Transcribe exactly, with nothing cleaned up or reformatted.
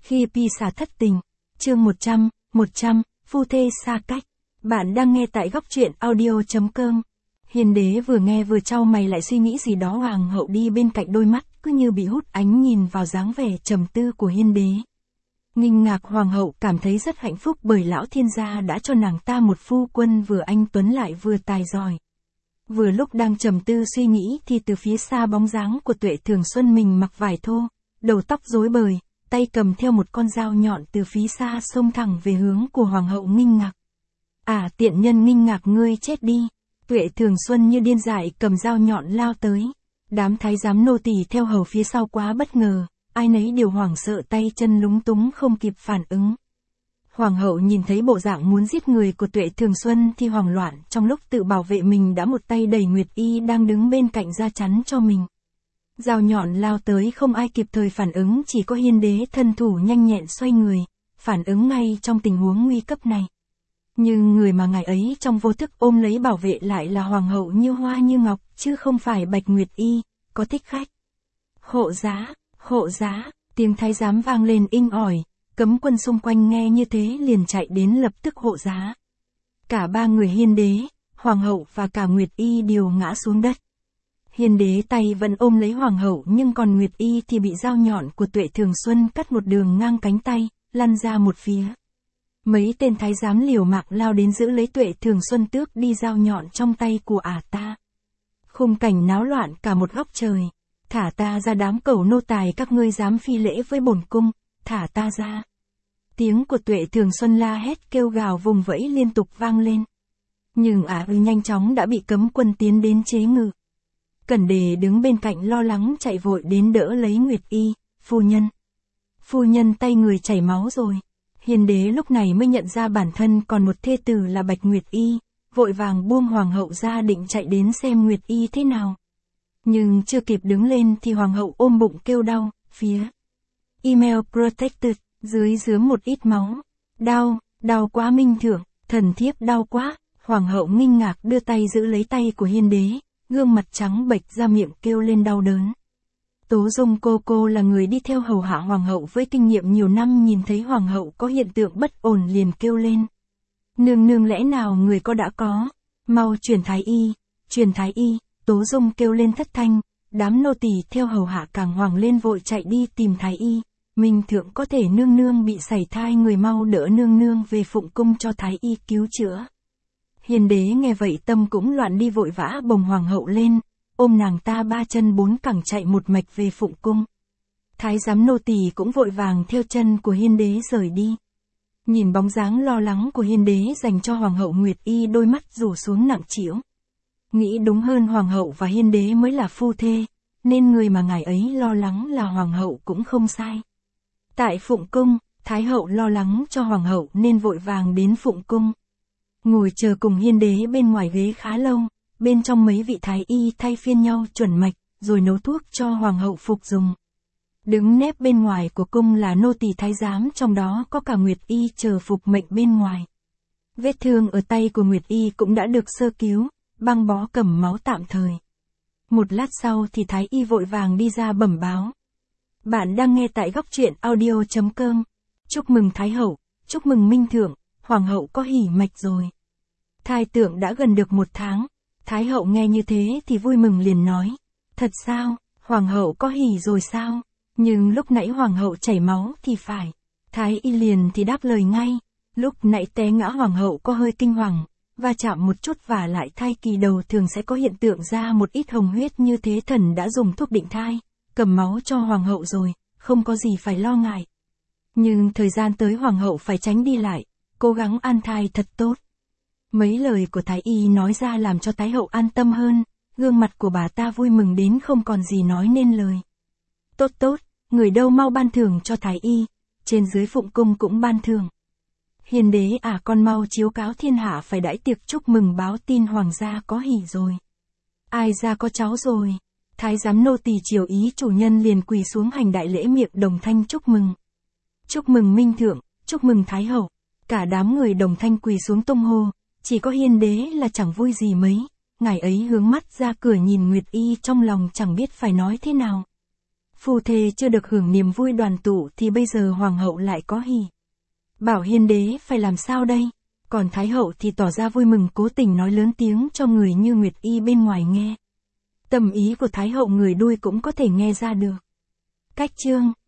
Khi Pisa thất tình, chương một trăm, một trăm, phu thê xa cách. Bạn đang nghe tại góc truyện audio chấm com. Hiền đế vừa nghe vừa trao mày lại suy nghĩ gì đó. Hoàng hậu đi bên cạnh, đôi mắt cứ như bị hút ánh nhìn vào dáng vẻ trầm tư của hiên đế. Nghinh ngạc hoàng hậu cảm thấy rất hạnh phúc bởi lão thiên gia đã cho nàng ta một phu quân vừa anh tuấn lại vừa tài giỏi. Vừa lúc đang trầm tư suy nghĩ thì từ phía xa bóng dáng của Tuệ Thường Xuân, mình mặc vải thô, đầu tóc rối bời, tay cầm theo một con dao nhọn từ phía xa xông thẳng về hướng của hoàng hậu. Nghinh ngạc. À, tiện nhân Nghinh ngạc, ngươi chết đi. Tuệ Thường Xuân như điên dại cầm dao nhọn lao tới. Đám thái giám nô tỳ theo hầu phía sau quá bất ngờ, ai nấy đều hoảng sợ, tay chân lúng túng không kịp phản ứng. Hoàng hậu nhìn thấy bộ dạng muốn giết người của Tuệ Thường Xuân thì hoảng loạn, trong lúc tự bảo vệ mình đã một tay đẩy Nguyệt Y đang đứng bên cạnh ra chắn cho mình. Dao nhọn lao tới, không ai kịp thời phản ứng, chỉ có hiên đế thân thủ nhanh nhẹn xoay người, phản ứng ngay trong tình huống nguy cấp này. Nhưng người mà ngài ấy trong vô thức ôm lấy bảo vệ lại là hoàng hậu như hoa như ngọc, chứ không phải Bạch Nguyệt Y. Có thích khách. Hộ giá, hộ giá, tiếng thái giám vang lên inh ỏi, cấm quân xung quanh nghe như thế liền chạy đến lập tức hộ giá. Cả ba người hiên đế, hoàng hậu và cả Nguyệt Y đều ngã xuống đất. Hiên đế tay vẫn ôm lấy hoàng hậu, nhưng còn Nguyệt Y thì bị dao nhọn của Tuệ Thường Xuân cắt một đường ngang cánh tay, lăn ra một phía. Mấy tên thái giám liều mạng lao đến giữ lấy Tuệ Thường Xuân, tước đi dao nhọn trong tay của ả ta. Khung cảnh náo loạn cả một góc trời. Thả ta ra, đám cẩu nô tài, các ngươi dám phi lễ với bổn cung, thả ta ra. Tiếng của Tuệ Thường Xuân la hét kêu gào vùng vẫy liên tục vang lên. Nhưng ả ư nhanh chóng đã bị cấm quân tiến đến chế ngự. Cẩn Đề đứng bên cạnh lo lắng chạy vội đến đỡ lấy Nguyệt Y. Phu nhân. Phu nhân, tay người chảy máu rồi. Hiền đế lúc này mới nhận ra bản thân còn một thê tử là Bạch Nguyệt Y, vội vàng buông hoàng hậu ra định chạy đến xem Nguyệt Y thế nào. Nhưng chưa kịp đứng lên thì hoàng hậu ôm bụng kêu đau, phía email protected, dưới dướm một ít máu. Đau, đau quá minh thượng, thần thiếp đau quá. Hoàng hậu Nghinh ngạc đưa tay giữ lấy tay của hiên đế, gương mặt trắng bệch ra, miệng kêu lên đau đớn. Tố Dung cô cô là người đi theo hầu hạ hoàng hậu với kinh nghiệm nhiều năm, nhìn thấy hoàng hậu có hiện tượng bất ổn liền kêu lên. Nương nương, lẽ nào người có đã có, mau truyền thái y, truyền thái y. Tố Dung kêu lên thất thanh, đám nô tỳ theo hầu hạ càng hoảng lên vội chạy đi tìm thái y. Minh thượng có thể nương nương bị sảy thai, người mau đỡ nương nương về phụng cung cho thái y cứu chữa. Hiền đế nghe vậy tâm cũng loạn đi, vội vã bồng hoàng hậu lên, ôm nàng ta ba chân bốn cẳng chạy một mạch về phụng cung. Thái giám nô tỳ cũng vội vàng theo chân của hiên đế rời đi. Nhìn bóng dáng lo lắng của hiên đế dành cho hoàng hậu, Nguyệt Y đôi mắt rủ xuống nặng trĩu. Nghĩ đúng hơn, hoàng hậu và hiên đế mới là phu thê, nên người mà ngài ấy lo lắng là hoàng hậu cũng không sai. Tại phụng cung, thái hậu lo lắng cho hoàng hậu nên vội vàng đến phụng cung. Ngồi chờ cùng hiên đế bên ngoài ghế khá lâu, bên trong mấy vị thái y thay phiên nhau chuẩn mạch, rồi nấu thuốc cho hoàng hậu phục dùng. Đứng nép bên ngoài của cung là nô tỳ thái giám, trong đó có cả Nguyệt Y chờ phục mệnh bên ngoài. Vết thương ở tay của Nguyệt Y cũng đã được sơ cứu, băng bó cầm máu tạm thời. Một lát sau thì thái y vội vàng đi ra bẩm báo. Bạn đang nghe tại góc truyện audio chấm com. Chúc mừng thái hậu, chúc mừng minh thượng, hoàng hậu có hỉ mạch rồi. Thai tượng đã gần được một tháng. Thái hậu nghe như thế thì vui mừng liền nói. Thật sao, hoàng hậu có hỉ rồi sao? Nhưng lúc nãy hoàng hậu chảy máu thì phải. Thái y liền thì đáp lời ngay. Lúc nãy té ngã hoàng hậu có hơi kinh hoàng, va chạm một chút, và lại thai kỳ đầu thường sẽ có hiện tượng ra một ít hồng huyết, như thế thần đã dùng thuốc định thai, cầm máu cho hoàng hậu rồi, không có gì phải lo ngại. Nhưng thời gian tới hoàng hậu phải tránh đi lại, cố gắng an thai thật tốt. Mấy lời của thái y nói ra làm cho thái hậu an tâm hơn, gương mặt của bà ta vui mừng đến không còn gì nói nên lời. Tốt tốt, người đâu mau ban thưởng cho thái y, trên dưới phụng cung cũng ban thưởng. Hiền đế à, con mau chiếu cáo thiên hạ phải đãi tiệc chúc mừng, báo tin hoàng gia có hỉ rồi. Ai ra có cháu rồi. Thái giám nô tỳ chiều ý chủ nhân liền quỳ xuống hành đại lễ, miệng đồng thanh chúc mừng. Chúc mừng minh thượng, chúc mừng thái hậu. Cả đám người đồng thanh quỳ xuống tung hô, chỉ có hiên đế là chẳng vui gì mấy. Ngài ấy hướng mắt ra cửa nhìn Nguyệt Y, trong lòng chẳng biết phải nói thế nào. Phu thê chưa được hưởng niềm vui đoàn tụ thì bây giờ hoàng hậu lại có hỉ. Bảo hiền đế phải làm sao đây? Còn thái hậu thì tỏ ra vui mừng, cố tình nói lớn tiếng cho người như Nguyệt Y bên ngoài nghe. Tâm ý của thái hậu người đuôi cũng có thể nghe ra được. Cách chương